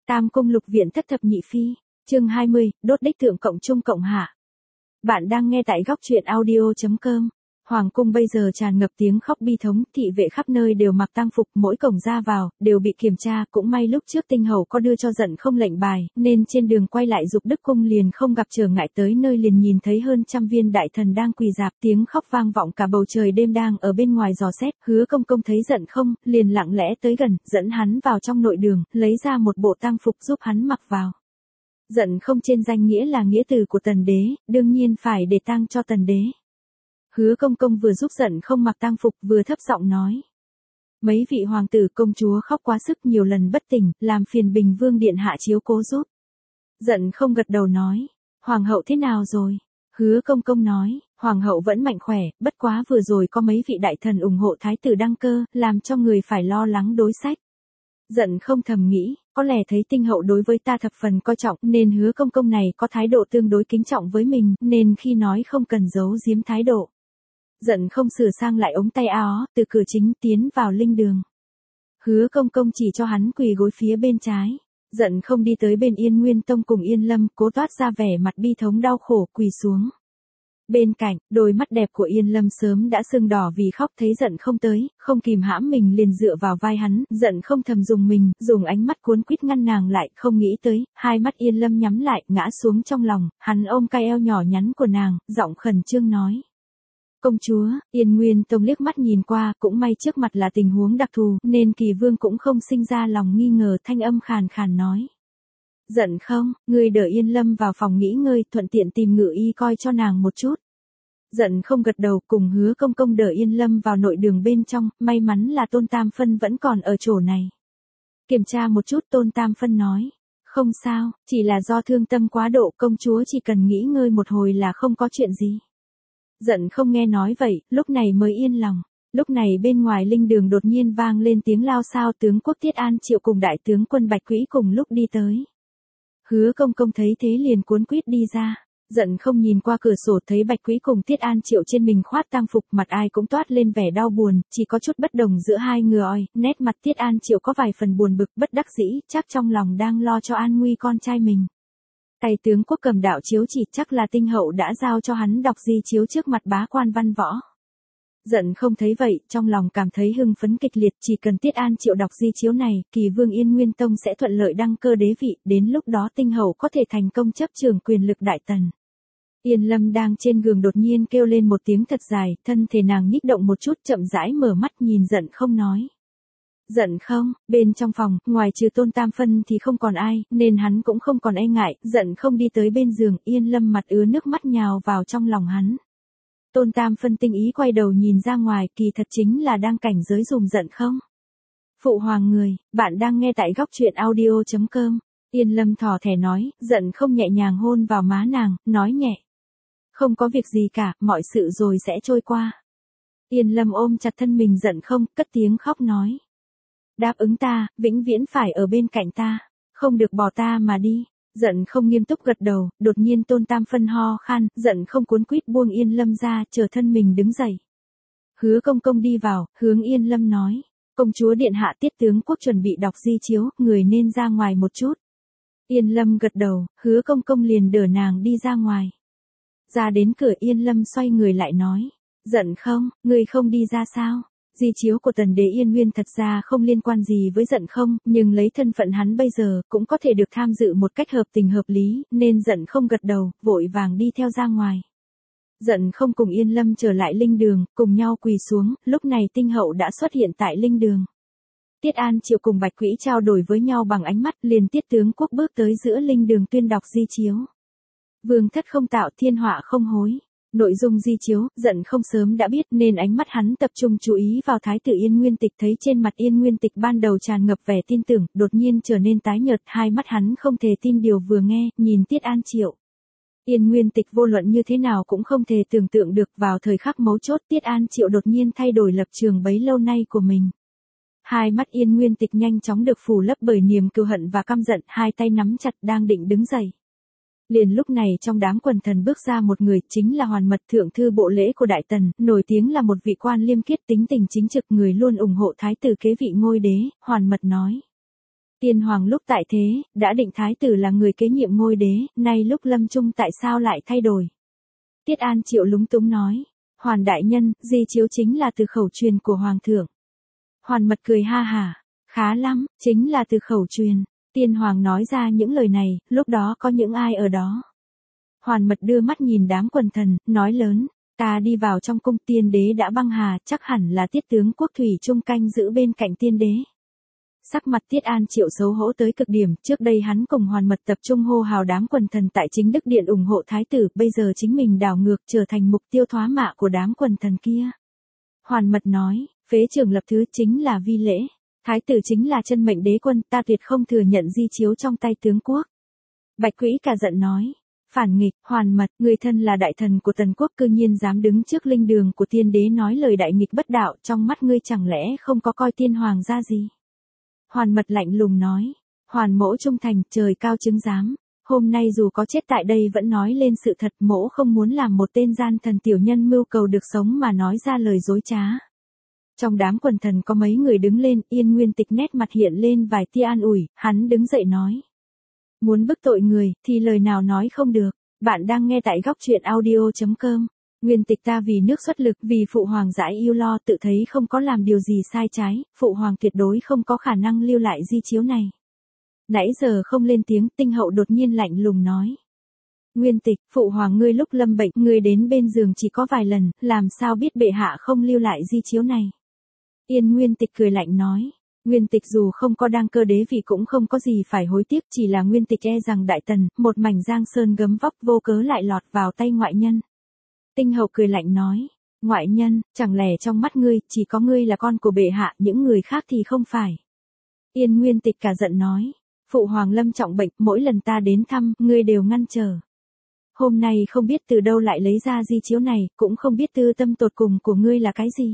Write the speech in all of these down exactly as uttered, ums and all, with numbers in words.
Tam cung lục viện thất thập nhị phi, chương hai mươi, đốt đích thượng cộng trung cộng hạ. Bạn đang nghe tại góc truyện audio chấm com. Hoàng cung bây giờ tràn ngập tiếng khóc bi thống, thị vệ khắp nơi đều mặc tang phục, mỗi cổng ra vào đều bị kiểm tra, cũng may lúc trước Tinh hầu có đưa cho Giận Không lệnh bài, nên trên đường quay lại Dục Đức cung liền không gặp trở ngại, tới nơi liền nhìn thấy hơn trăm viên đại thần đang quỳ rạp, tiếng khóc vang vọng cả bầu trời đêm đang ở bên ngoài dò xét. Hứa Công Công thấy Giận Không, liền lặng lẽ tới gần, dẫn hắn vào trong nội đường, lấy ra một bộ tang phục giúp hắn mặc vào. Giận Không trên danh nghĩa là nghĩa tử của Tần đế, đương nhiên phải để tang cho Tần đế. Hứa Công Công vừa giúp Giận Không mặc tang phục vừa thấp giọng nói: mấy vị hoàng tử công chúa khóc quá sức nhiều lần bất tỉnh, làm phiền Bình Vương điện hạ chiếu cố giúp. Giận Không gật đầu nói: hoàng hậu thế nào rồi? Hứa Công Công nói: hoàng hậu vẫn mạnh khỏe, bất quá vừa rồi có mấy vị đại thần ủng hộ thái tử đăng cơ, làm cho người phải lo lắng đối sách. Giận Không thầm nghĩ, có lẽ thấy Tinh hậu đối với ta thập phần coi trọng, nên Hứa Công Công này có thái độ tương đối kính trọng với mình, nên khi nói không cần giấu giếm thái độ. Giận Không sửa sang lại ống tay áo, từ cửa chính tiến vào linh đường. Hứa Công Công chỉ cho hắn quỳ gối phía bên trái. Giận Không đi tới bên Yên Nguyên Tông cùng Yên Lâm, cố toát ra vẻ mặt bi thống đau khổ, quỳ xuống. Bên cạnh, đôi mắt đẹp của Yên Lâm sớm đã sưng đỏ vì khóc, thấy Giận Không tới, không kìm hãm mình liền dựa vào vai hắn. Giận Không thầm dùng mình, dùng ánh mắt cuốn quýt ngăn nàng lại, không nghĩ tới, hai mắt Yên Lâm nhắm lại, ngã xuống trong lòng, hắn ôm cái eo nhỏ nhắn của nàng, giọng khẩn trương nói: công chúa. Yên Nguyên Tông liếc mắt nhìn qua, cũng may trước mặt là tình huống đặc thù, nên Kỳ Vương cũng không sinh ra lòng nghi ngờ, thanh âm khàn khàn nói: Giận Không, ngươi đợi Yên Lâm vào phòng nghỉ ngơi, thuận tiện tìm ngự y coi cho nàng một chút. Giận Không gật đầu, cùng Hứa Công Công đợi Yên Lâm vào nội đường bên trong, may mắn là Tôn Tam Phân vẫn còn ở chỗ này. Kiểm tra một chút, Tôn Tam Phân nói: không sao, chỉ là do thương tâm quá độ, công chúa chỉ cần nghỉ ngơi một hồi là không có chuyện gì. Giận Không nghe nói vậy, lúc này mới yên lòng. Lúc này bên ngoài linh đường đột nhiên vang lên tiếng lao xao, tướng quốc Tiết An Triệu cùng đại tướng quân Bạch Quỹ cùng lúc đi tới. Hứa Công Công thấy thế liền cuốn quýt đi ra. Giận Không nhìn qua cửa sổ thấy Bạch Quỹ cùng Tiết An Triệu trên mình khoác tang phục, mặt ai cũng toát lên vẻ đau buồn, chỉ có chút bất đồng giữa hai người, nét mặt Tiết An Triệu có vài phần buồn bực, bất đắc dĩ, chắc trong lòng đang lo cho an nguy con trai mình. Tay tướng quốc cầm đạo chiếu chỉ, chắc là Tinh hậu đã giao cho hắn đọc di chiếu trước mặt bá quan văn võ. Giận Không thấy vậy, trong lòng cảm thấy hưng phấn kịch liệt, chỉ cần Tiết An Triệu đọc di chiếu này, Kỳ Vương Yên Nguyên Tông sẽ thuận lợi đăng cơ đế vị, đến lúc đó Tinh hậu có thể thành công chấp trường quyền lực đại tần. Yên Lâm đang trên giường đột nhiên kêu lên một tiếng thật dài, thân thể nàng nhích động một chút, chậm rãi mở mắt nhìn Giận Không nói: Giận Không. Bên trong phòng, ngoài trừ Tôn Tam Phân thì không còn ai, nên hắn cũng không còn e ngại. Giận Không đi tới bên giường, Yên Lâm mặt ứa nước mắt nhào vào trong lòng hắn. Tôn Tam Phân tinh ý quay đầu nhìn ra ngoài, kỳ thật chính là đang cảnh giới dùm Giận Không. Phụ hoàng người, bạn đang nghe tại góc truyện audio chấm com. Yên Lâm thỏ thẻ nói. Giận Không nhẹ nhàng hôn vào má nàng, nói nhẹ: không có việc gì cả, mọi sự rồi sẽ trôi qua. Yên Lâm ôm chặt thân mình Giận Không, cất tiếng khóc nói: đáp ứng ta, vĩnh viễn phải ở bên cạnh ta, không được bỏ ta mà đi. Giận Không nghiêm túc gật đầu, đột nhiên Tôn Tam Phân ho khan, Giận Không cuốn quýt buông Yên Lâm ra, chờ thân mình đứng dậy. Hứa Công Công đi vào, hướng Yên Lâm nói: công chúa điện hạ Tiết tướng quốc chuẩn bị đọc di chiếu, người nên ra ngoài một chút. Yên Lâm gật đầu, Hứa Công Công liền đỡ nàng đi ra ngoài. Ra đến cửa, Yên Lâm xoay người lại nói: Giận Không, ngươi không đi ra sao? Di chiếu của Tần đế Yên Nguyên thật ra không liên quan gì với Giận Không, nhưng lấy thân phận hắn bây giờ, cũng có thể được tham dự một cách hợp tình hợp lý, nên Giận Không gật đầu, vội vàng đi theo ra ngoài. Giận Không cùng Yên Lâm trở lại linh đường, cùng nhau quỳ xuống, lúc này Tinh hậu đã xuất hiện tại linh đường. Tiết An Triệu cùng Bạch Quỹ trao đổi với nhau bằng ánh mắt, liền Tiết tướng quốc bước tới giữa linh đường tuyên đọc di chiếu. Vương thất không tạo, thiên họa không hối. Nội dung di chiếu, Giận Không sớm đã biết, nên ánh mắt hắn tập trung chú ý vào thái tử Yên Nguyên Tịch, thấy trên mặt Yên Nguyên Tịch ban đầu tràn ngập vẻ tin tưởng, đột nhiên trở nên tái nhợt, hai mắt hắn không thể tin điều vừa nghe, nhìn Tiết An Triệu. Yên Nguyên Tịch vô luận như thế nào cũng không thể tưởng tượng được, vào thời khắc mấu chốt Tiết An Triệu đột nhiên thay đổi lập trường bấy lâu nay của mình. Hai mắt Yên Nguyên Tịch nhanh chóng được phủ lấp bởi niềm cừu hận và căm giận, hai tay nắm chặt đang định đứng dậy. Liền lúc này trong đám quần thần bước ra một người, chính là Hoàn Mật thượng thư bộ lễ của Đại Tần, nổi tiếng là một vị quan liêm khiết tính tình chính trực, người luôn ủng hộ thái tử kế vị ngôi đế. Hoàn Mật nói: Tiên hoàng lúc tại thế, đã định thái tử là người kế nhiệm ngôi đế, nay lúc lâm chung tại sao lại thay đổi? Tiết An Triệu lúng túng nói. Hoàn đại nhân, di chiếu chính là từ khẩu truyền của hoàng thượng. Hoàn Mật cười ha hả. Khá lắm, chính là từ khẩu truyền. Tiên hoàng nói ra những lời này, lúc đó có những ai ở đó? Hoàn Mật đưa mắt nhìn đám quần thần, nói lớn. Ta đi vào trong cung, tiên đế đã băng hà, chắc hẳn là tiết tướng quốc thủy trung canh giữ bên cạnh tiên đế. Sắc mặt Tiết An Triệu xấu hổ tới cực điểm, trước đây hắn cùng Hoàn Mật tập trung hô hào đám quần thần tại chính đức điện ủng hộ thái tử, bây giờ chính mình đảo ngược trở thành mục tiêu thoá mạ của đám quần thần kia. Hoàn Mật nói, phế trưởng lập thứ chính là vi lễ, thái tử chính là chân mệnh đế quân, ta tuyệt không thừa nhận di chiếu trong tay tướng quốc. Bạch Quỹ cả giận nói, phản nghịch, Hoàn Mật, người thân là đại thần của tần quốc cư nhiên dám đứng trước linh đường của tiên đế nói lời đại nghịch bất đạo, trong mắt ngươi chẳng lẽ không có coi tiên hoàng ra gì? Hoàn Mật lạnh lùng nói, Hoàn mỗ trung thành, trời cao chứng giám, hôm nay dù có chết tại đây vẫn nói lên sự thật, mỗ không muốn làm một tên gian thần tiểu nhân mưu cầu được sống mà nói ra lời dối trá. Trong đám quần thần có mấy người đứng lên, Yên Nguyên Tịch nét mặt hiện lên vài tia an ủi, hắn đứng dậy nói. Muốn bức tội người, thì lời nào nói không được, bạn đang nghe tại góc truyện audio chấm com. Nguyên Tịch ta vì nước xuất lực, vì phụ hoàng giải yêu lo, tự thấy không có làm điều gì sai trái, phụ hoàng tuyệt đối không có khả năng lưu lại di chiếu này. Nãy giờ không lên tiếng, Tinh Hậu đột nhiên lạnh lùng nói. Nguyên Tịch, phụ hoàng ngươi lúc lâm bệnh, ngươi đến bên giường chỉ có vài lần, làm sao biết bệ hạ không lưu lại di chiếu này? Yên Nguyên Tịch cười lạnh nói. Nguyên Tịch dù không có đăng cơ đế vị cũng không có gì phải hối tiếc, chỉ là Nguyên Tịch e rằng đại tần, một mảnh giang sơn gấm vóc vô cớ lại lọt vào tay ngoại nhân. Tinh Hậu cười lạnh nói, ngoại nhân, chẳng lẽ trong mắt ngươi, chỉ có ngươi là con của bệ hạ, những người khác thì không phải. Yên Nguyên Tịch cả giận nói, phụ hoàng lâm trọng bệnh, mỗi lần ta đến thăm, ngươi đều ngăn trở. Hôm nay không biết từ đâu lại lấy ra di chiếu này, cũng không biết tư tâm tột cùng của ngươi là cái gì.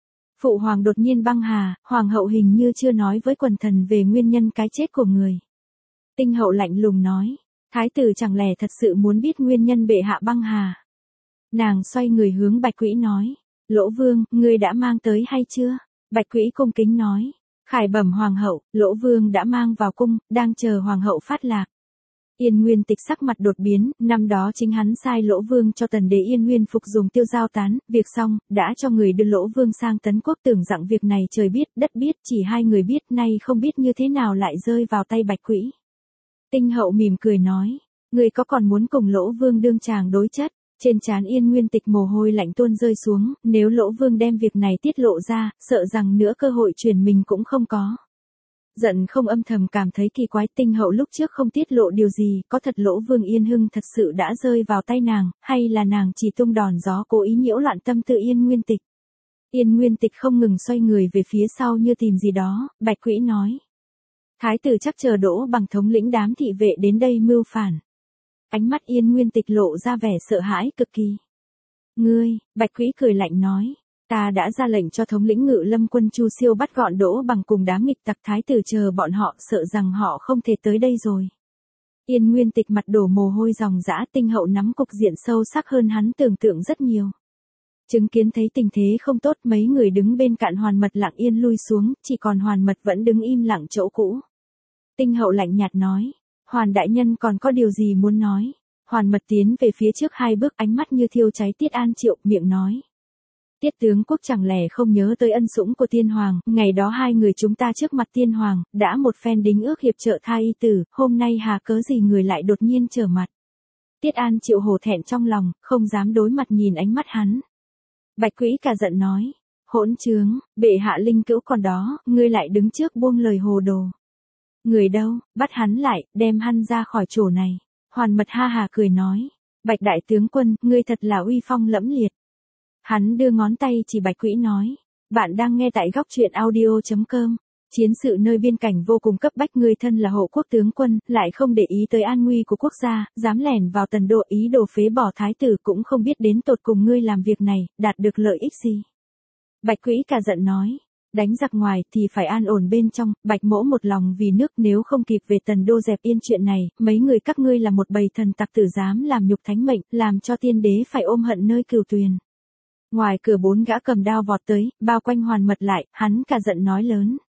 Phụ hoàng đột nhiên băng hà, hoàng hậu hình như chưa nói với quần thần về nguyên nhân cái chết của người. Tinh Hậu lạnh lùng nói, thái tử chẳng lẽ thật sự muốn biết nguyên nhân bệ hạ băng hà. Nàng xoay người hướng Bạch Quỹ nói, Lỗ Vương, ngươi đã mang tới hay chưa? Bạch Quỹ cung kính nói, khải bẩm hoàng hậu, Lỗ Vương đã mang vào cung, đang chờ hoàng hậu phát lạc. Yên Nguyên Tịch sắc mặt đột biến, năm đó chính hắn sai Lỗ Vương cho tần đế Yên Nguyên phục dùng tiêu giao tán, việc xong, đã cho người đưa Lỗ Vương sang tấn quốc, tưởng rằng việc này trời biết, đất biết, chỉ hai người biết, nay không biết như thế nào lại rơi vào tay Bạch Quỹ. Tinh Hậu mỉm cười nói, người có còn muốn cùng Lỗ Vương đương chàng đối chất? Trên trán Yên Nguyên Tịch mồ hôi lạnh tuôn rơi xuống, nếu Lỗ Vương đem việc này tiết lộ ra, sợ rằng nữa cơ hội chuyển mình cũng không có. Giận không âm thầm cảm thấy kỳ quái, Tinh Hậu lúc trước không tiết lộ điều gì, có thật Lỗ Vương Yên Hưng thật sự đã rơi vào tay nàng, hay là nàng chỉ tung đòn gió cố ý nhiễu loạn tâm tư Yên Nguyên Tịch. Yên Nguyên Tịch không ngừng xoay người về phía sau như tìm gì đó, Bạch Quỹ nói. Thái tử chắc chờ Đỗ Bằng thống lĩnh đám thị vệ đến đây mưu phản. Ánh mắt Yên Nguyên Tịch lộ ra vẻ sợ hãi cực kỳ. Ngươi, Bạch Quỹ cười lạnh nói, ta đã ra lệnh cho thống lĩnh Ngự Lâm quân Chu Siêu bắt gọn Đỗ Bằng cùng đám nghịch tặc, thái tử chờ bọn họ, sợ rằng họ không thể tới đây rồi. Yên Nguyên Tịch mặt đổ mồ hôi ròng rã, Tinh Hậu nắm cục diện sâu sắc hơn hắn tưởng tượng rất nhiều. Chứng kiến thấy tình thế không tốt, mấy người đứng bên cạnh Hoàn Mật lặng yên lui xuống, chỉ còn Hoàn Mật vẫn đứng im lặng chỗ cũ. Tinh Hậu lạnh nhạt nói, Hoàn đại nhân còn có điều gì muốn nói? Hoàn Mật tiến về phía trước hai bước, ánh mắt như thiêu cháy Tiết An Triệu, miệng nói. Tiết tướng quốc chẳng lẽ không nhớ tới ân sủng của tiên hoàng, ngày đó hai người chúng ta trước mặt tiên hoàng, đã một phen đính ước hiệp trợ tha y tử, hôm nay hà cớ gì người lại đột nhiên trở mặt. Tiết An Triệu hổ thẹn trong lòng, không dám đối mặt nhìn ánh mắt hắn. Bạch Quỹ cả giận nói, hỗn trướng, bệ hạ linh cữu còn đó, ngươi lại đứng trước buông lời hồ đồ. Người đâu, bắt hắn lại, đem hắn ra khỏi chỗ này. Hoàn Mật ha hà cười nói, Bạch đại tướng quân, ngươi thật là uy phong lẫm liệt. Hắn đưa ngón tay chỉ Bạch Quỹ nói, bạn đang nghe tại góc truyện audio chấm com. Chiến sự nơi biên cảnh vô cùng cấp bách, ngươi thân là hộ quốc tướng quân, lại không để ý tới an nguy của quốc gia, dám lẻn vào tần độ ý đồ phế bỏ thái tử, cũng không biết đến tột cùng ngươi làm việc này, đạt được lợi ích gì. Bạch Quỹ cả giận nói, đánh giặc ngoài thì phải an ổn bên trong, Bạch mỗ một lòng vì nước, nếu không kịp về tần đô dẹp yên chuyện này, mấy người các ngươi là một bầy thần tặc tử dám làm nhục thánh mệnh, làm cho tiên đế phải ôm hận nơi cửu tuyền. Ngoài cửa bốn gã cầm đao vọt tới, bao quanh Hoàn Mật lại, hắn cả giận nói lớn.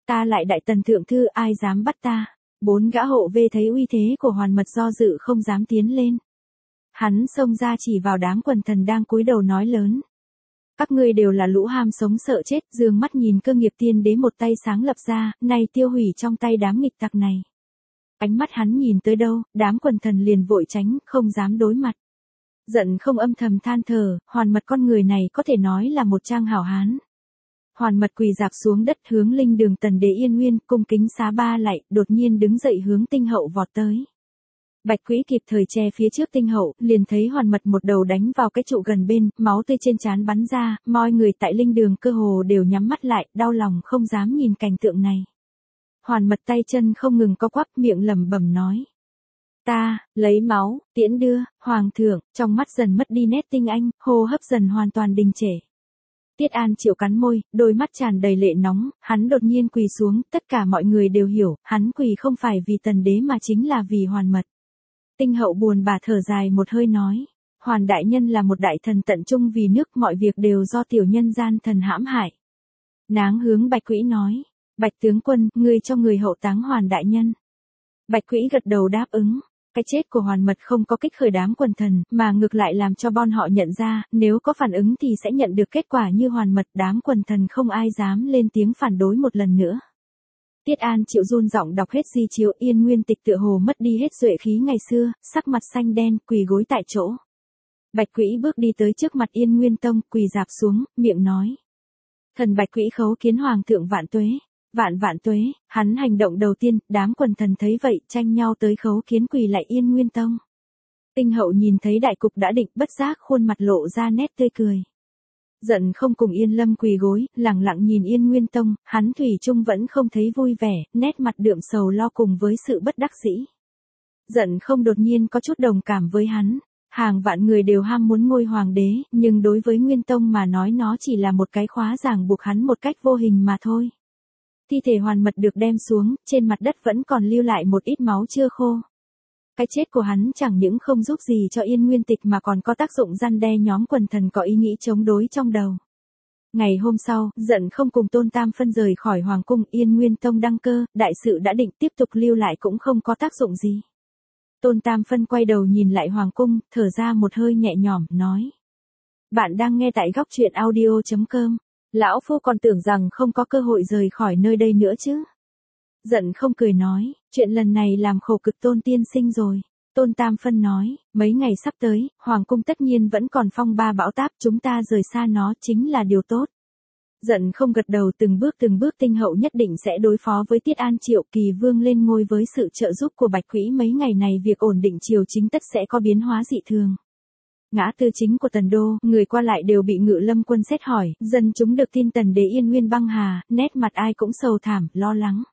Ta lại đại tần thượng thư, ai dám bắt ta? Bốn gã hộ vệ thấy uy thế của Hoàn Mật do dự không dám tiến lên. Hắn xông ra chỉ vào đám quần thần đang cúi đầu nói lớn. Các ngươi đều là lũ ham sống sợ chết, dương mắt nhìn cơ nghiệp tiên đế một tay sáng lập ra, nay tiêu hủy trong tay đám nghịch tặc này. Ánh mắt hắn nhìn tới đâu, đám quần thần liền vội tránh, không dám đối mặt. Giận không âm thầm than thở, Hoàn Mật con người này có thể nói là một trang hảo hán. Hoàn Mật quỳ dạp xuống đất hướng linh đường tần đế Yên Nguyên, cung kính xá ba lạy, đột nhiên đứng dậy hướng Tinh Hậu vọt tới. Bạch Quý kịp thời che phía trước Tinh Hậu, liền thấy Hoàn Mật một đầu đánh vào cái trụ gần bên, máu tươi trên trán bắn ra, mọi người tại linh đường cơ hồ đều nhắm mắt lại, đau lòng không dám nhìn cảnh tượng này. Hoàn Mật tay chân không ngừng co quắp, miệng lẩm bẩm nói. Ta, lấy máu, tiễn đưa, hoàng thượng, trong mắt dần mất đi nét tinh anh, hô hấp dần hoàn toàn đình trệ. Tiết An Triệu cắn môi, đôi mắt tràn đầy lệ nóng, hắn đột nhiên quỳ xuống, tất cả mọi người đều hiểu, hắn quỳ không phải vì tần đế mà chính là vì Hoàn Mật. Tinh Hậu buồn bã thở dài một hơi nói, Hoàn đại nhân là một đại thần tận trung vì nước, mọi việc đều do tiểu nhân gian thần hãm hại. Náng hướng Bạch Quý nói, Bạch tướng quân, ngươi cho người hậu táng Hoàn đại nhân. Bạch Quý gật đầu đáp ứng. Cái chết của Hoàn Mật không có kích khởi đám quần thần, mà ngược lại làm cho bọn họ nhận ra, nếu có phản ứng thì sẽ nhận được kết quả như Hoàn Mật, đám quần thần không ai dám lên tiếng phản đối một lần nữa. Tiết An Triệu run giọng đọc hết di chiếu, Yên Nguyên Tịch tựa hồ mất đi hết duệ khí ngày xưa, sắc mặt xanh đen, quỳ gối tại chỗ. Bạch Quý bước đi tới trước mặt Yên Nguyên Tông, quỳ dạp xuống, miệng nói. Thần Bạch Quý khấu kiến hoàng thượng vạn tuế. Vạn vạn tuế, hắn hành động đầu tiên, đám quần thần thấy vậy, tranh nhau tới khấu kiến quỳ lại Yên Nguyên Tông. Tinh Hậu nhìn thấy đại cục đã định, bất giác khuôn mặt lộ ra nét tươi cười. Giận không cùng Yên Lâm quỳ gối, lặng lặng nhìn Yên Nguyên Tông, hắn thủy chung vẫn không thấy vui vẻ, nét mặt đượm sầu lo cùng với sự bất đắc dĩ. Giận không đột nhiên có chút đồng cảm với hắn. Hàng vạn người đều ham muốn ngôi hoàng đế, nhưng đối với Nguyên Tông mà nói nó chỉ là một cái khóa ràng buộc hắn một cách vô hình mà thôi. Thi thể Hoàn Mật được đem xuống, trên mặt đất vẫn còn lưu lại một ít máu chưa khô. Cái chết của hắn chẳng những không giúp gì cho Yên Nguyên Tịch mà còn có tác dụng răn đe nhóm quần thần có ý nghĩ chống đối trong đầu. Ngày hôm sau, Giận không cùng Tôn Tam phân rời khỏi Hoàng cung, Yên Nguyên Tông đăng cơ, đại sự đã định, tiếp tục lưu lại cũng không có tác dụng gì. Tôn Tam phân quay đầu nhìn lại Hoàng cung, thở ra một hơi nhẹ nhõm, nói. Bạn đang nghe tại góc truyện audio chấm com. Lão phu còn tưởng rằng không có cơ hội rời khỏi nơi đây nữa chứ. Giận không cười nói, chuyện lần này làm khổ cực Tôn tiên sinh rồi. Tôn Tam phân nói, mấy ngày sắp tới, Hoàng cung tất nhiên vẫn còn phong ba bão táp, chúng ta rời xa nó chính là điều tốt. Giận không gật đầu, từng bước từng bước Tinh Hậu nhất định sẽ đối phó với Tiết An Triệu, Kỳ Vương lên ngôi với sự trợ giúp của Bạch Quý mấy ngày này việc ổn định triều chính tất sẽ có biến hóa dị thường. Ngã tư chính của Tần Đô, người qua lại đều bị Ngự Lâm quân xét hỏi, dân chúng được tin Tần đế Yên Nguyên băng hà, nét mặt ai cũng sầu thảm, lo lắng.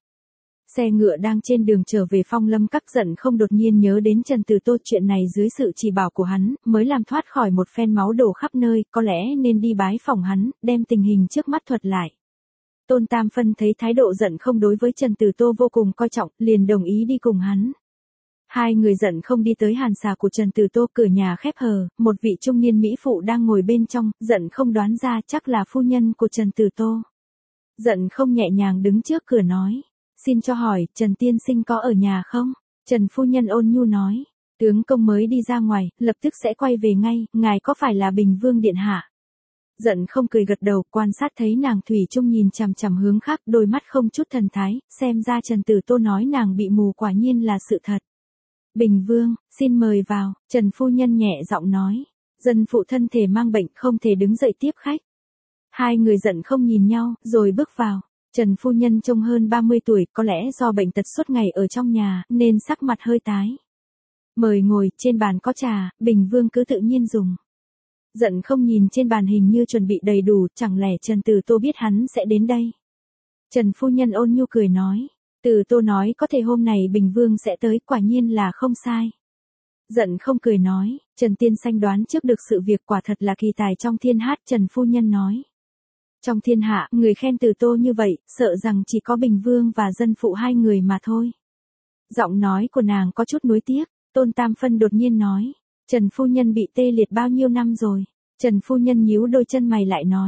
Xe ngựa đang trên đường trở về Phong Lâm Các, Giận không đột nhiên nhớ đến Trần Từ Tô, chuyện này dưới sự chỉ bảo của hắn, mới làm thoát khỏi một phen máu đổ khắp nơi, có lẽ nên đi bái phòng hắn, đem tình hình trước mắt thuật lại. Tôn Tam phân thấy thái độ Giận không đối với Trần Từ Tô vô cùng coi trọng, liền đồng ý đi cùng hắn. Hai người Giận không đi tới hàn xà của Trần Từ Tô, cửa nhà khép hờ, một vị trung niên mỹ phụ đang ngồi bên trong, Giận không đoán ra chắc là phu nhân của Trần Từ Tô. Giận không nhẹ nhàng đứng trước cửa nói, xin cho hỏi, Trần tiên sinh có ở nhà không? Trần phu nhân ôn nhu nói, tướng công mới đi ra ngoài, lập tức sẽ quay về ngay, ngài có phải là Bình Vương điện hạ? Giận không cười gật đầu, quan sát thấy nàng thủy chung nhìn chằm chằm hướng khác, đôi mắt không chút thần thái, xem ra Trần Từ Tô nói nàng bị mù quả nhiên là sự thật. Bình Vương, xin mời vào, Trần phu nhân nhẹ giọng nói. Dân phụ thân thể mang bệnh không thể đứng dậy tiếp khách. Hai người Giận không nhìn nhau, rồi bước vào. Trần phu nhân trông hơn ba mươi tuổi, có lẽ do bệnh tật suốt ngày ở trong nhà, nên sắc mặt hơi tái. Mời ngồi, trên bàn có trà, Bình Vương cứ tự nhiên dùng. Giận không nhìn trên bàn hình như chuẩn bị đầy đủ, chẳng lẽ Trần Từ Tô biết hắn sẽ đến đây. Trần phu nhân ôn nhu cười nói. Từ Tô nói có thể hôm này Bình Vương sẽ tới, quả nhiên là không sai. Giận không cười nói, Trần tiên sanh đoán trước được sự việc, quả thật là kỳ tài trong thiên hát. Trần phu nhân nói. Trong thiên hạ, người khen Từ Tô như vậy, sợ rằng chỉ có Bình Vương và dân phụ hai người mà thôi. Giọng nói của nàng có chút nuối tiếc. Tôn Tam phân đột nhiên nói, Trần phu nhân bị tê liệt bao nhiêu năm rồi? Trần phu nhân nhíu đôi chân mày lại nói,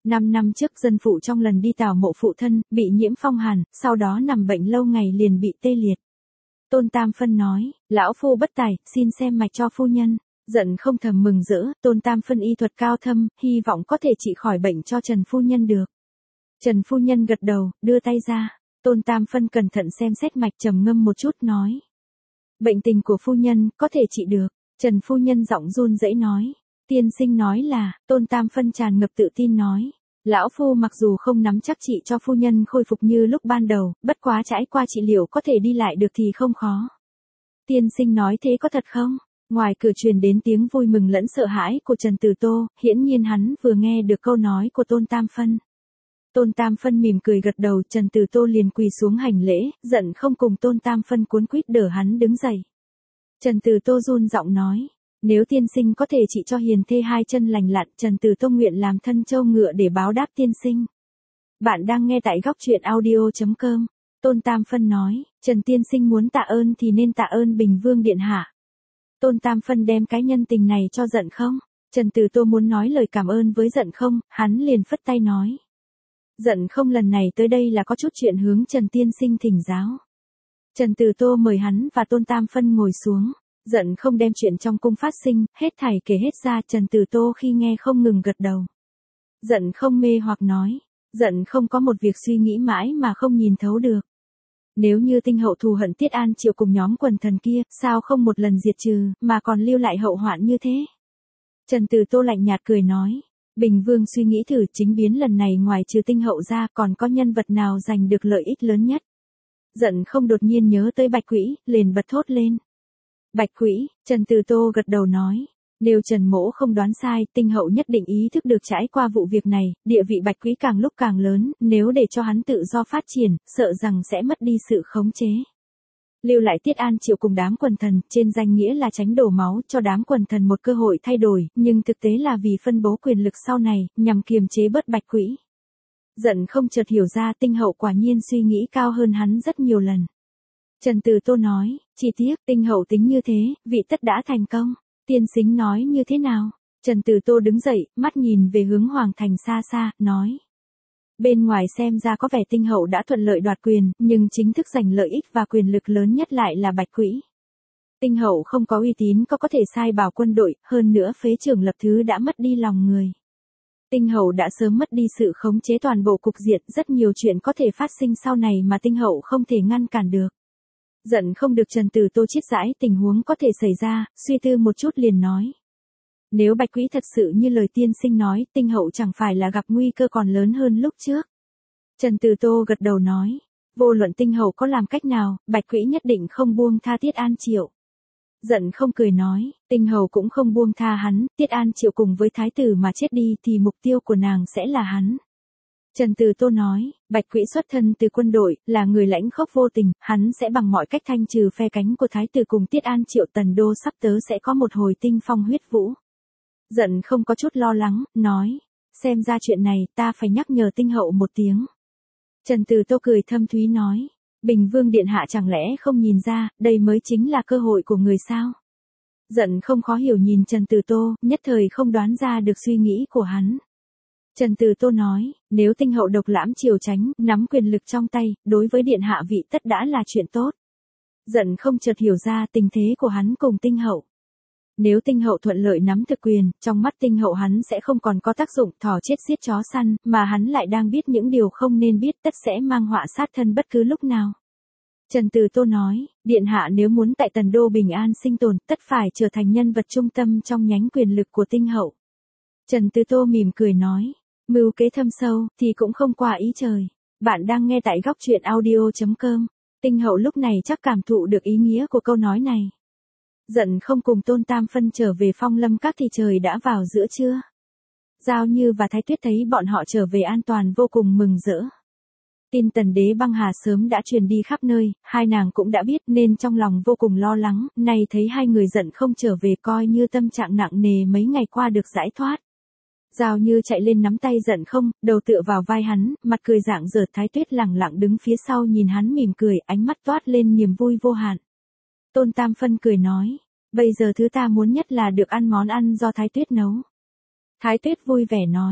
Năm năm trước dân phụ trong lần đi tảo mộ phụ thân, bị nhiễm phong hàn, sau đó nằm bệnh lâu ngày liền bị tê liệt. Tôn Tam Phân nói, lão phu bất tài, xin xem mạch cho phu nhân. Giận không thầm mừng rỡ, Tôn Tam Phân y thuật cao thâm, hy vọng có thể trị khỏi bệnh cho Trần phu nhân được. Trần phu nhân gật đầu, đưa tay ra. Tôn Tam Phân cẩn thận xem xét mạch, trầm ngâm một chút nói. Bệnh tình của phu nhân, có thể trị được. Trần phu nhân giọng run rẩy nói. Tiên sinh nói là, Tôn Tam Phân tràn ngập tự tin nói. Lão phu mặc dù không nắm chắc trị cho phu nhân khôi phục như lúc ban đầu, bất quá trải qua trị liệu có thể đi lại được thì không khó. Tiên sinh nói thế có thật không? Ngoài cửa truyền đến tiếng vui mừng lẫn sợ hãi của Trần Tử Tô, hiển nhiên hắn vừa nghe được câu nói của Tôn Tam Phân. Tôn Tam Phân mỉm cười gật đầu, Trần Tử Tô liền quỳ xuống hành lễ, giận không cùng Tôn Tam Phân cuốn quýt đỡ hắn đứng dậy. Trần Tử Tô run giọng nói, nếu tiên sinh có thể trị cho hiền thê hai chân lành lặn, Trần Tử Tô nguyện làm thân trâu ngựa để báo đáp tiên sinh. Bạn đang nghe tại góc truyện audio chấm com. Tôn Tam Phân nói, Trần tiên sinh muốn tạ ơn thì nên tạ ơn Bình Vương điện hạ. Tôn Tam Phân đem cái nhân tình này cho giận không? Trần Tử Tô muốn nói lời cảm ơn với giận không, hắn liền phất tay nói. Giận không lần này tới đây là có chút chuyện hướng Trần tiên sinh thỉnh giáo. Trần Tử Tô mời hắn và Tôn Tam Phân ngồi xuống. Giận không đem chuyện trong cung phát sinh, hết thảy kể hết ra. Trần Tử Tô khi nghe không ngừng gật đầu. Giận không mê hoặc nói. Giận không có một việc suy nghĩ mãi mà không nhìn thấu được. Nếu như Tinh Hậu thù hận Tiết An Triệu cùng nhóm quần thần kia, sao không một lần diệt trừ, mà còn lưu lại hậu hoạn như thế? Trần Tử Tô lạnh nhạt cười nói. Bình Vương suy nghĩ thử, chính biến lần này ngoài trừ Tinh Hậu ra còn có nhân vật nào giành được lợi ích lớn nhất? Giận không đột nhiên nhớ tới Bạch Quỹ, liền bật thốt lên. Bạch Quỹ, Trần Tử Tô gật đầu nói. Nếu Trần mỗ không đoán sai, Tinh Hậu nhất định ý thức được trải qua vụ việc này, địa vị Bạch Quỹ càng lúc càng lớn, nếu để cho hắn tự do phát triển, sợ rằng sẽ mất đi sự khống chế. Lưu lại Tiết An Triệu cùng đám quần thần, trên danh nghĩa là tránh đổ máu cho đám quần thần một cơ hội thay đổi, nhưng thực tế là vì phân bố quyền lực sau này, nhằm kiềm chế bớt Bạch Quỹ. Giận không chợt hiểu ra Tinh Hậu quả nhiên suy nghĩ cao hơn hắn rất nhiều lần. Trần Tử Tô nói, chỉ tiếc Tinh Hậu tính như thế, vị tất đã thành công. Tiên sinh nói như thế nào? Trần Tử Tô đứng dậy, mắt nhìn về hướng Hoàng Thành xa xa, nói. Bên ngoài xem ra có vẻ Tinh Hậu đã thuận lợi đoạt quyền, nhưng chính thức giành lợi ích và quyền lực lớn nhất lại là Bạch Quỹ. Tinh Hậu không có uy tín có có thể sai bảo quân đội, hơn nữa phế trưởng Lập Thứ đã mất đi lòng người. Tinh Hậu đã sớm mất đi sự khống chế toàn bộ cục diện, rất nhiều chuyện có thể phát sinh sau này mà Tinh Hậu không thể ngăn cản được. Giận không được Trần Tử Tô chiết giải tình huống có thể xảy ra, suy tư một chút liền nói. Nếu Bạch Quỹ thật sự như lời tiên sinh nói, Tinh Hậu chẳng phải là gặp nguy cơ còn lớn hơn lúc trước. Trần Tử Tô gật đầu nói, vô luận Tinh Hậu có làm cách nào, Bạch Quỹ nhất định không buông tha Tiết An Triệu. Giận không cười nói, Tinh Hậu cũng không buông tha hắn, Tiết An Triệu cùng với thái tử mà chết đi thì mục tiêu của nàng sẽ là hắn. Trần Tử Tô nói, Bạch Quỹ xuất thân từ quân đội, là người lãnh khốc vô tình, hắn sẽ bằng mọi cách thanh trừ phe cánh của thái tử cùng Tiết An Triệu, Tần đô sắp tới sẽ có một hồi tinh phong huyết vũ. Giận không có chút lo lắng, nói, xem ra chuyện này ta phải nhắc nhở Tinh Hậu một tiếng. Trần Tử Tô cười thâm thúy nói, Bình Vương điện hạ chẳng lẽ không nhìn ra, đây mới chính là cơ hội của người sao? Giận không khó hiểu nhìn Trần Tử Tô, nhất thời không đoán ra được suy nghĩ của hắn. Trần Tử Tô nói, nếu Tinh Hậu độc lãm triều chánh, nắm quyền lực trong tay, đối với điện hạ vị tất đã là chuyện tốt. Giận không chợt hiểu ra tình thế của hắn cùng Tinh Hậu. Nếu Tinh Hậu thuận lợi nắm thực quyền, trong mắt Tinh Hậu hắn sẽ không còn có tác dụng thỏ chết giết chó săn, mà hắn lại đang biết những điều không nên biết, tất sẽ mang họa sát thân bất cứ lúc nào. Trần Tử Tô nói, điện hạ nếu muốn tại Tần đô bình an sinh tồn, tất phải trở thành nhân vật trung tâm trong nhánh quyền lực của Tinh Hậu. Trần Tử Tô mỉm cười nói, mưu kế thâm sâu, thì cũng không qua ý trời. Bạn đang nghe tại góc truyện audio chấm com. Tinh Hậu lúc này chắc cảm thụ được ý nghĩa của câu nói này. Giận không cùng Tôn Tam Phân trở về Phong Lâm Các thì trời đã vào giữa trưa. Giao Như và Thái Tuyết thấy bọn họ trở về an toàn vô cùng mừng rỡ. Tin Tần đế băng hà sớm đã truyền đi khắp nơi, hai nàng cũng đã biết nên trong lòng vô cùng lo lắng, nay thấy hai người giận không trở về coi như tâm trạng nặng nề mấy ngày qua được giải thoát. Giao Như chạy lên nắm tay giận không, đầu tựa vào vai hắn, mặt cười rạng rỡ. Thái Tuyết lẳng lặng đứng phía sau nhìn hắn mỉm cười, ánh mắt toát lên niềm vui vô hạn. Tôn Tam Phân cười nói, bây giờ thứ ta muốn nhất là được ăn món ăn do Thái Tuyết nấu. Thái Tuyết vui vẻ nói,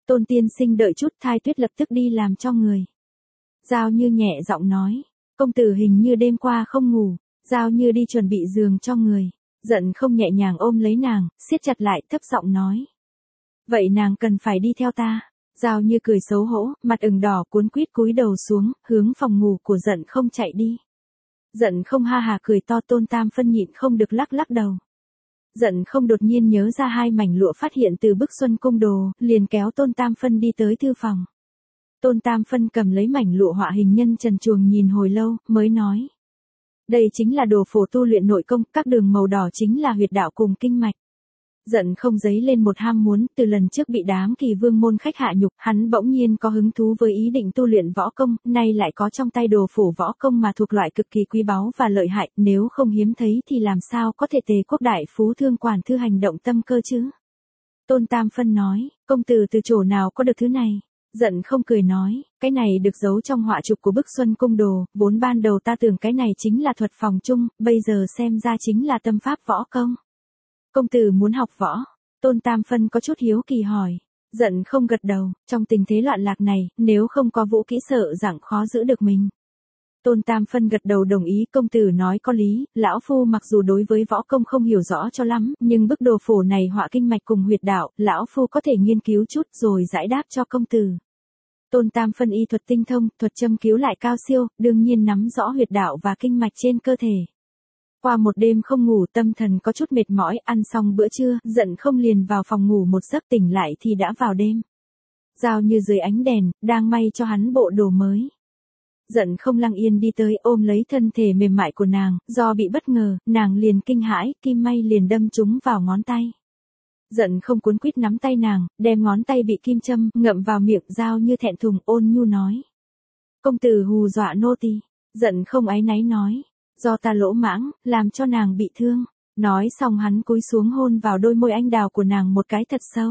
Tôn tiên sinh đợi chút, Thai Tuyết lập tức đi làm cho người. Giao Như nhẹ giọng nói, công tử hình như đêm qua không ngủ. Giao Như đi chuẩn bị giường cho người. Giận không nhẹ nhàng ôm lấy nàng, siết chặt lại, thấp giọng nói. Vậy nàng cần phải đi theo ta. Giao Như cười xấu hổ, mặt ửng đỏ cuốn quýt cúi đầu xuống, hướng phòng ngủ của Giận không chạy đi. Giận không ha hà cười to. Tôn Tam Phân nhịn không được lắc lắc đầu. Giận không đột nhiên nhớ ra hai mảnh lụa phát hiện từ bức xuân cung đồ, liền kéo Tôn Tam Phân đi tới thư phòng. Tôn Tam Phân cầm lấy mảnh lụa họa hình nhân trần truồng nhìn hồi lâu, mới nói. Đây chính là đồ phổ tu luyện nội công, các đường màu đỏ chính là huyệt đạo cùng kinh mạch. Giận không dấy lên một ham muốn, từ lần trước bị đám Kỳ Vương môn khách hạ nhục, hắn bỗng nhiên có hứng thú với ý định tu luyện võ công, nay lại có trong tay đồ phổ võ công mà thuộc loại cực kỳ quý báu và lợi hại, nếu không hiếm thấy thì làm sao có thể Tề Quốc đại phú thương quản thư hành động tâm cơ chứ? Tôn Tam Phân nói, công tử từ chỗ nào có được thứ này? Giận không cười nói, cái này được giấu trong họa trục của bức xuân cung đồ, vốn ban đầu ta tưởng cái này chính là thuật phòng chung, bây giờ xem ra chính là tâm pháp võ công. Công tử muốn học võ? Tôn Tam Phân có chút hiếu kỳ hỏi. Giận không gật đầu, trong tình thế loạn lạc này, nếu không có vũ kỹ sợ rằng khó giữ được mình. Tôn Tam Phân gật đầu đồng ý. Công tử nói có lý, lão phu mặc dù đối với võ công không hiểu rõ cho lắm, nhưng bức đồ phổ này họa kinh mạch cùng huyệt đạo, lão phu có thể nghiên cứu chút rồi giải đáp cho công tử. Tôn Tam Phân y thuật tinh thông, thuật châm cứu lại cao siêu, đương nhiên nắm rõ huyệt đạo và kinh mạch trên cơ thể. Qua một đêm không ngủ, tâm thần có chút mệt mỏi, ăn xong bữa trưa, Giận không liền vào phòng ngủ một giấc, tỉnh lại thì đã vào đêm. Giao Như dưới ánh đèn, đang may cho hắn bộ đồ mới. Giận không lặng yên đi tới, ôm lấy thân thể mềm mại của nàng, do bị bất ngờ, nàng liền kinh hãi, kim may liền đâm trúng vào ngón tay. Giận không cuốn quýt nắm tay nàng, đem ngón tay bị kim châm ngậm vào miệng. Giao Như thẹn thùng ôn nhu nói. Công tử hù dọa nô tỳ. Giận không áy náy nói. Do ta lỗ mãng, làm cho nàng bị thương. Nói xong hắn cúi xuống hôn vào đôi môi anh đào của nàng một cái thật sâu.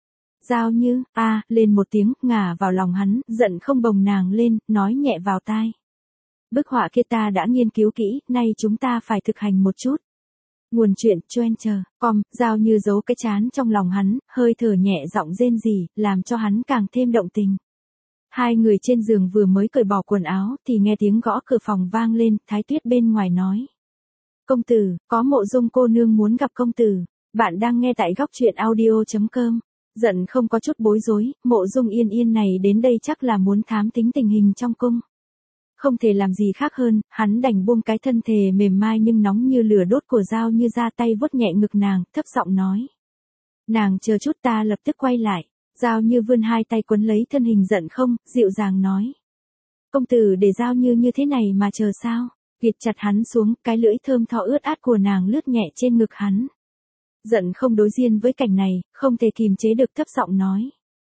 Giao Như, a à, lên một tiếng, ngả vào lòng hắn, Giận không bồng nàng lên, nói nhẹ vào tai. Bức họa kia ta đã nghiên cứu kỹ, nay chúng ta phải thực hành một chút. Nguồn chuyện, choen chờ, com, Giao Như giấu cái chán trong lòng hắn, hơi thở nhẹ giọng rên rỉ, làm cho hắn càng thêm động tình. Hai người trên giường vừa mới cởi bỏ quần áo, thì nghe tiếng gõ cửa phòng vang lên, Thái Tuyết bên ngoài nói. Công tử, có Mộ Dung cô nương muốn gặp công tử. Bạn đang nghe tại góc truyện audio chấm com. Giận không có chút bối rối, Mộ Dung Yên Yên này đến đây chắc là muốn thám tính tình hình trong cung. Không thể làm gì khác hơn, hắn đành buông cái thân thể mềm mai nhưng nóng như lửa đốt của Giao Như ra, tay vuốt nhẹ ngực nàng, thấp giọng nói. Nàng chờ chút, ta lập tức quay lại. Giao Như vươn hai tay quấn lấy thân hình Giận không, dịu dàng nói. Công tử để Giao Như như thế này mà chờ sao? Gịt chặt hắn xuống, cái lưỡi thơm tho ướt át của nàng lướt nhẹ trên ngực hắn. Giận không đối diện với cảnh này, không thể kìm chế được, thấp giọng nói.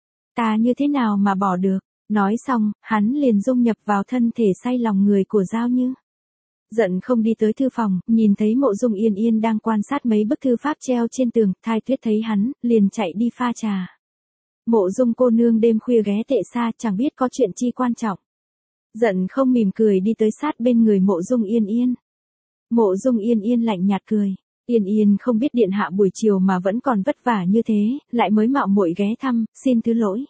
Ta như thế nào mà bỏ được? Nói xong, hắn liền dung nhập vào thân thể say lòng người của Giao Như. Giận không đi tới thư phòng, nhìn thấy Mộ Dung Yên Yên đang quan sát mấy bức thư pháp treo trên tường, Thai Tuyết thấy hắn, liền chạy đi pha trà. Mộ Dung cô nương đêm khuya ghé tệ xa, chẳng biết có chuyện chi quan trọng. Giận không mỉm cười đi tới sát bên người Mộ Dung Yên Yên. Mộ Dung Yên Yên lạnh nhạt cười. Yên Yên không biết điện hạ buổi chiều mà vẫn còn vất vả như thế, lại mới mạo muội ghé thăm, xin thứ lỗi.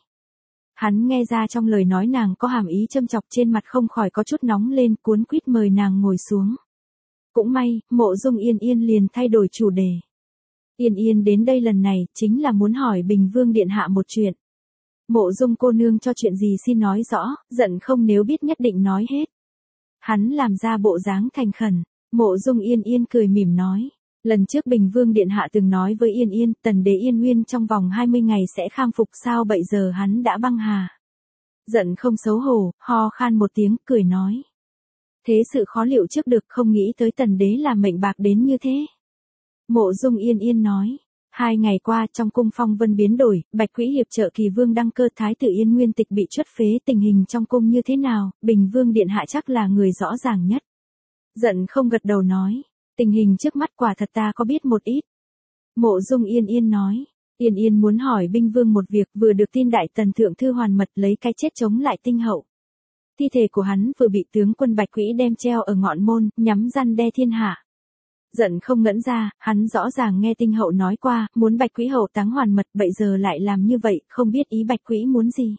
Hắn nghe ra trong lời nói nàng có hàm ý châm chọc, trên mặt không khỏi có chút nóng lên, cuốn quýt mời nàng ngồi xuống. Cũng may, Mộ Dung Yên Yên liền thay đổi chủ đề. Yên Yên đến đây lần này, chính là muốn hỏi Bình Vương điện hạ một chuyện. Mộ Dung cô nương cho chuyện gì xin nói rõ, Giận không nếu biết nhất định nói hết. Hắn làm ra bộ dáng thành khẩn, Mộ Dung Yên Yên cười mỉm nói. Lần trước Bình Vương điện hạ từng nói với Yên Yên, tần đế Yên Nguyên trong vòng hai mươi ngày sẽ khang phục, sao bây giờ hắn đã băng hà? Giận không xấu hổ, ho khan một tiếng, cười nói. Thế sự khó liệu trước được, không nghĩ tới tần đế là mệnh bạc đến như thế. Mộ Dung Yên Yên nói. Hai ngày qua trong cung phong vân biến đổi, Bạch Quỹ hiệp trợ Kỳ Vương đăng cơ, Thái tử Yên Nguyên tịch bị truất phế, tình hình trong cung như thế nào, Bình Vương điện hạ chắc là người rõ ràng nhất. Giận không gật đầu nói. Tình hình trước mắt quả thật ta có biết một ít. Mộ Dung Yên Yên nói. Yên Yên muốn hỏi Binh Vương một việc, vừa được tin đại tần thượng thư hoàn mật lấy cái chết chống lại Tinh hậu. Thi thể của hắn vừa bị tướng quân Bạch Quỹ đem treo ở ngọn môn, nhắm răn đe thiên hạ. Giận không ngẩn ra, hắn rõ ràng nghe tinh hậu nói qua, muốn Bạch Quý hậu táng Hoàn Mật, bây giờ lại làm như vậy, không biết ý Bạch Quý muốn gì.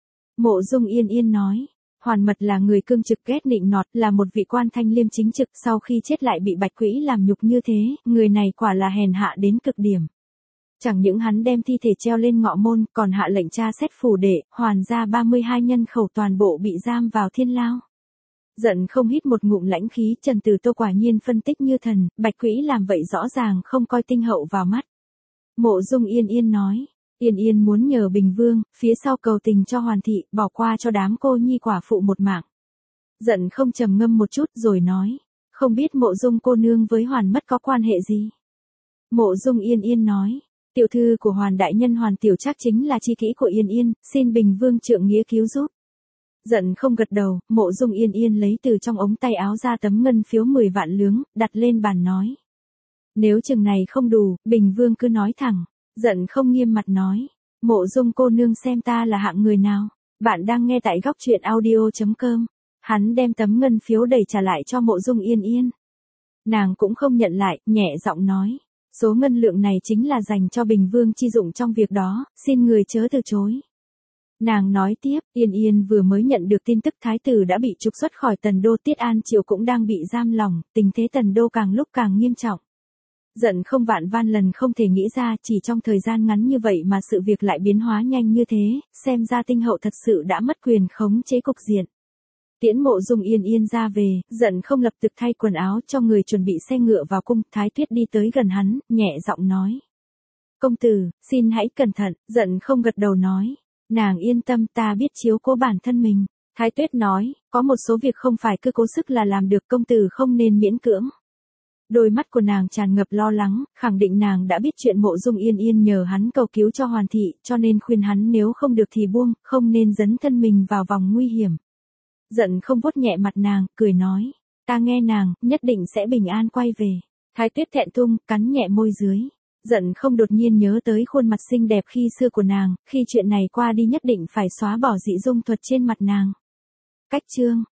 Mộ Dung Yên Yên nói, Hoàn Mật là người cương trực ghét nịnh nọt, là một vị quan thanh liêm chính trực, sau khi chết lại bị Bạch Quý làm nhục như thế, người này quả là hèn hạ đến cực điểm. Chẳng những hắn đem thi thể treo lên ngọ môn, còn hạ lệnh tra xét phủ đệ, Hoàn gia ba mươi hai nhân khẩu toàn bộ bị giam vào thiên lao. Giận không hít một ngụm lãnh khí, Trần Tử Tô quả nhiên phân tích như thần, Bạch Quý làm vậy rõ ràng không coi tinh hậu vào mắt. Mộ Dung Yên Yên nói, Yên Yên muốn nhờ Bình Vương, phía sau cầu tình cho Hoàn thị, bỏ qua cho đám cô nhi quả phụ một mạng. Giận không trầm ngâm một chút rồi nói, không biết Mộ Dung cô nương với Hoàn Mất có quan hệ gì. Mộ Dung Yên Yên nói, tiểu thư của Hoàn đại nhân Hoàn Tiểu Trác chính là chi kỷ của Yên Yên, xin Bình Vương trượng nghĩa cứu giúp. Giận không gật đầu, Mộ Dung Yên Yên lấy từ trong ống tay áo ra tấm ngân phiếu mười vạn lướng, đặt lên bàn nói. Nếu chừng này không đủ, Bình Vương cứ nói thẳng. Giận không nghiêm mặt nói, Mộ Dung cô nương xem ta là hạng người nào. Bạn đang nghe tại góc truyện audio chấm com. Hắn đem tấm ngân phiếu đầy trả lại cho Mộ Dung Yên Yên. Nàng cũng không nhận lại, nhẹ giọng nói, số ngân lượng này chính là dành cho Bình Vương chi dụng trong việc đó, xin người chớ từ chối. Nàng nói tiếp, Yên Yên vừa mới nhận được tin tức thái tử đã bị trục xuất khỏi Tần Đô, Tiết An Triều cũng đang bị giam lỏng, tình thế Tần Đô càng lúc càng nghiêm trọng. Giận không vạn van lần không thể nghĩ ra, chỉ trong thời gian ngắn như vậy mà sự việc lại biến hóa nhanh như thế, xem ra tinh hậu thật sự đã mất quyền khống chế cục diện. Tiễn Mộ Dung Yên Yên ra về, Giận không lập tức thay quần áo cho người chuẩn bị xe ngựa vào cung, Thái Tuyết đi tới gần hắn, nhẹ giọng nói. Công tử, xin hãy cẩn thận, Giận không gật đầu nói. Nàng yên tâm, ta biết chiếu cố bản thân mình. Thái Tuyết nói, có một số việc không phải cứ cố sức là làm được, công tử không nên miễn cưỡng. Đôi mắt của nàng tràn ngập lo lắng, khẳng định nàng đã biết chuyện Mộ Dung Yên Yên nhờ hắn cầu cứu cho Hoàn thị, cho nên khuyên hắn nếu không được thì buông, không nên dấn thân mình vào vòng nguy hiểm. Giận không vuốt nhẹ mặt nàng, cười nói, ta nghe nàng, nhất định sẽ bình an quay về. Thái Tuyết thẹn thùng, cắn nhẹ môi dưới. Giận không đột nhiên nhớ tới khuôn mặt xinh đẹp khi xưa của nàng, khi chuyện này qua đi nhất định phải xóa bỏ dị dung thuật trên mặt nàng. Cách chương